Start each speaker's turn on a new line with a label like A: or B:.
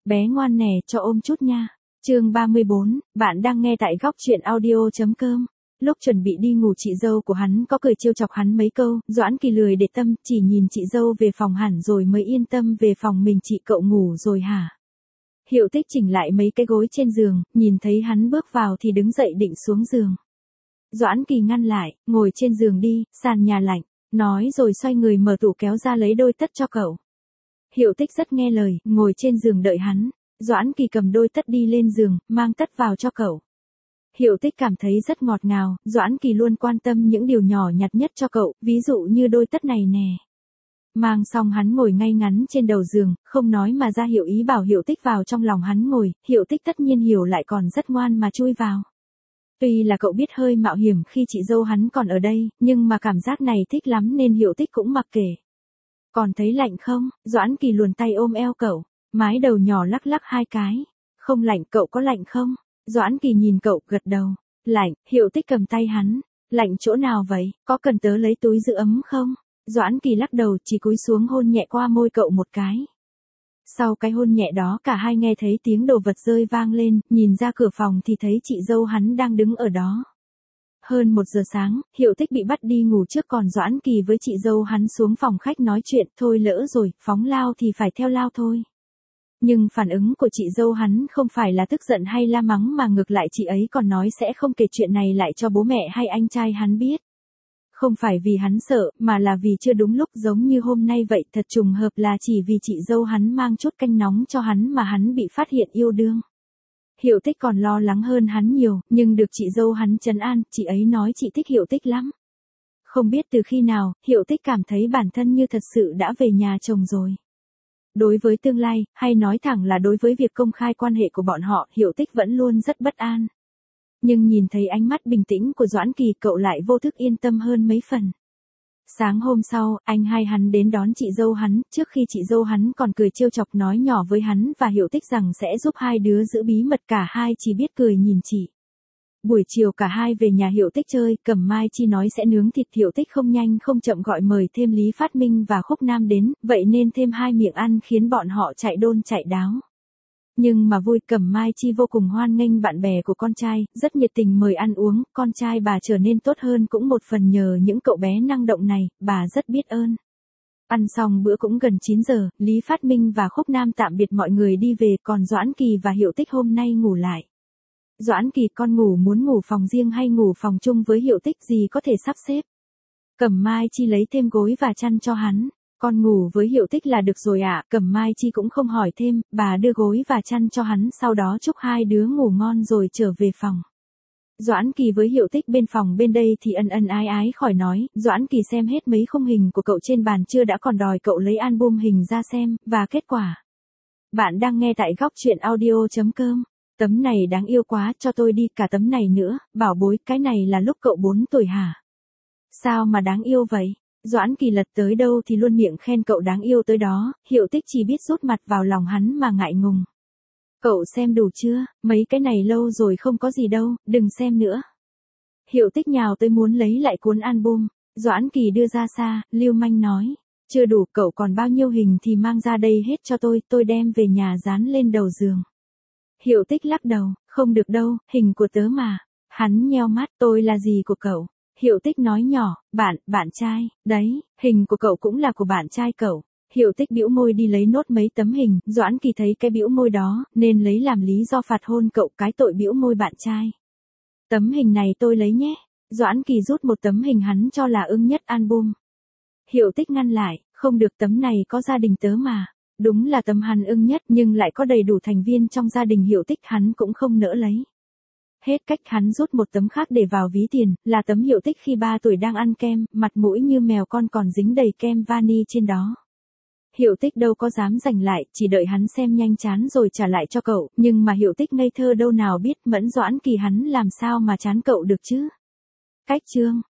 A: bé ngoan nè, cho ôm chút nha. Chương 34, bạn đang nghe tại góc truyện audio.com. Lúc chuẩn bị đi ngủ chị dâu của hắn có cười trêu chọc hắn mấy câu, Doãn Kỳ lười để tâm, chỉ nhìn chị dâu về phòng hẳn rồi mới yên tâm về phòng mình. Chị cậu ngủ rồi hả? Hiệu Tích chỉnh lại mấy cái gối trên giường, nhìn thấy hắn bước vào thì đứng dậy định xuống giường. Doãn Kỳ ngăn lại, ngồi trên giường đi, sàn nhà lạnh, nói rồi xoay người mở tủ kéo ra lấy đôi tất cho cậu. Hiệu Tích rất nghe lời, ngồi trên giường đợi hắn. Doãn Kỳ cầm đôi tất đi lên giường, mang tất vào cho cậu. Hiệu Tích cảm thấy rất ngọt ngào, Doãn Kỳ luôn quan tâm những điều nhỏ nhặt nhất cho cậu, ví dụ như đôi tất này nè. Mang xong hắn ngồi ngay ngắn trên đầu giường, không nói mà ra hiệu ý bảo Hiệu Tích vào trong lòng hắn ngồi, Hiệu Tích tất nhiên hiểu lại còn rất ngoan mà chui vào. Tuy là cậu biết hơi mạo hiểm khi chị dâu hắn còn ở đây, nhưng mà cảm giác này thích lắm nên Hiệu Tích cũng mặc kệ. Còn thấy lạnh không? Doãn Kỳ luồn tay ôm eo cậu, mái đầu nhỏ lắc lắc hai cái. Không lạnh, cậu có lạnh không? Doãn Kỳ nhìn cậu, gật đầu. Lạnh. Hiệu Tích cầm tay hắn. Lạnh chỗ nào vậy? Có cần tớ lấy túi giữ ấm không? Doãn Kỳ lắc đầu, chỉ cúi xuống hôn nhẹ qua môi cậu một cái. Sau cái hôn nhẹ đó cả hai nghe thấy tiếng đồ vật rơi vang lên, nhìn ra cửa phòng thì thấy chị dâu hắn đang đứng ở đó. Hơn 1 giờ sáng, Hiệu Tích bị bắt đi ngủ trước còn Doãn Kỳ với chị dâu hắn xuống phòng khách nói chuyện, thôi lỡ rồi, phóng lao thì phải theo lao thôi. Nhưng phản ứng của chị dâu hắn không phải là tức giận hay la mắng mà ngược lại chị ấy còn nói sẽ không kể chuyện này lại cho bố mẹ hay anh trai hắn biết. Không phải vì hắn sợ, mà là vì chưa đúng lúc giống như hôm nay vậy, thật trùng hợp là chỉ vì chị dâu hắn mang chút canh nóng cho hắn mà hắn bị phát hiện yêu đương. Hiệu Tích còn lo lắng hơn hắn nhiều, nhưng được chị dâu hắn trấn an, chị ấy nói chị thích Hiệu Tích lắm. Không biết từ khi nào, Hiệu Tích cảm thấy bản thân như thật sự đã về nhà chồng rồi. Đối với tương lai, hay nói thẳng là đối với việc công khai quan hệ của bọn họ, Hiệu Tích vẫn luôn rất bất an. Nhưng nhìn thấy ánh mắt bình tĩnh của Doãn Kỳ, cậu lại vô thức yên tâm hơn mấy phần. Sáng hôm sau, anh hai hắn đến đón chị dâu hắn, trước khi chị dâu hắn còn cười trêu chọc nói nhỏ với hắn và Hiệu Tích rằng sẽ giúp hai đứa giữ bí mật, cả hai chỉ biết cười nhìn chị. Buổi chiều cả hai về nhà Hiệu Tích chơi, Cẩm Mai Chi nói sẽ nướng thịt, Hiệu Tích không nhanh không chậm gọi mời thêm Lý Phát Minh và Khúc Nam đến, vậy nên thêm 2 miệng ăn khiến bọn họ chạy đôn chạy đáo. Nhưng mà vui, Cẩm Mai Chi vô cùng hoan nghênh bạn bè của con trai, rất nhiệt tình mời ăn uống, con trai bà trở nên tốt hơn cũng một phần nhờ những cậu bé năng động này, bà rất biết ơn. Ăn xong bữa cũng gần 9 giờ, Lý Phát Minh và Khúc Nam tạm biệt mọi người đi về, còn Doãn Kỳ và Hiệu Tích hôm nay ngủ lại. Doãn Kỳ, con ngủ muốn ngủ phòng riêng hay ngủ phòng chung với Hiệu Tích, gì có thể sắp xếp. Cẩm Mai Chi lấy thêm gối và chăn cho hắn. Con ngủ với Hiệu Tích là được rồi ạ. Cẩm Mai Chi cũng không hỏi thêm, bà đưa gối và chăn cho hắn, sau đó chúc hai đứa ngủ ngon rồi trở về phòng. Doãn Kỳ với Hiệu Tích bên phòng bên đây thì ân ân ái ái khỏi nói, Doãn Kỳ xem hết mấy khung hình của cậu trên bàn chưa đã còn đòi cậu lấy album hình ra xem, và kết quả. Bạn đang nghe tại góc truyện audio.com. Tấm này đáng yêu quá, cho tôi đi cả tấm này nữa, bảo bối, cái này là lúc cậu 4 tuổi hả? Sao mà đáng yêu vậy? Doãn Kỳ lật tới đâu thì luôn miệng khen cậu đáng yêu tới đó, Hiệu Tích chỉ biết rút mặt vào lòng hắn mà ngại ngùng. Cậu xem đủ chưa? Mấy cái này lâu rồi không có gì đâu, đừng xem nữa. Hiệu Tích nhào tới muốn lấy lại cuốn album, Doãn Kỳ đưa ra xa, lưu manh nói. Chưa đủ, cậu còn bao nhiêu hình thì mang ra đây hết cho tôi đem về nhà dán lên đầu giường. Hiệu Tích lắc đầu, không được đâu, hình của tớ mà. Hắn nheo mắt, tôi là gì của cậu? Hiệu Tích nói nhỏ, bạn trai, đấy, hình của cậu cũng là của bạn trai cậu. Hiệu Tích bĩu môi đi lấy nốt mấy tấm hình, Doãn Kỳ thấy cái bĩu môi đó, nên lấy làm lý do phạt hôn cậu cái tội bĩu môi bạn trai. Tấm hình này tôi lấy nhé. Doãn Kỳ rút một tấm hình hắn cho là ưng nhất album. Hiệu Tích ngăn lại, không được, tấm này có gia đình tớ mà. Đúng là tấm hắn ưng nhất nhưng lại có đầy đủ thành viên trong gia đình Hiệu Tích, hắn cũng không nỡ lấy. Hết cách hắn rút một tấm khác để vào ví tiền, là tấm Hiệu Tích khi 3 tuổi đang ăn kem, mặt mũi như mèo con còn dính đầy kem vani trên đó. Hiệu Tích đâu có dám giành lại, chỉ đợi hắn xem nhanh chán rồi trả lại cho cậu, nhưng mà Hiệu Tích ngây thơ đâu nào biết mẫn Doãn Kỳ hắn làm sao mà chán cậu được chứ. Cách chương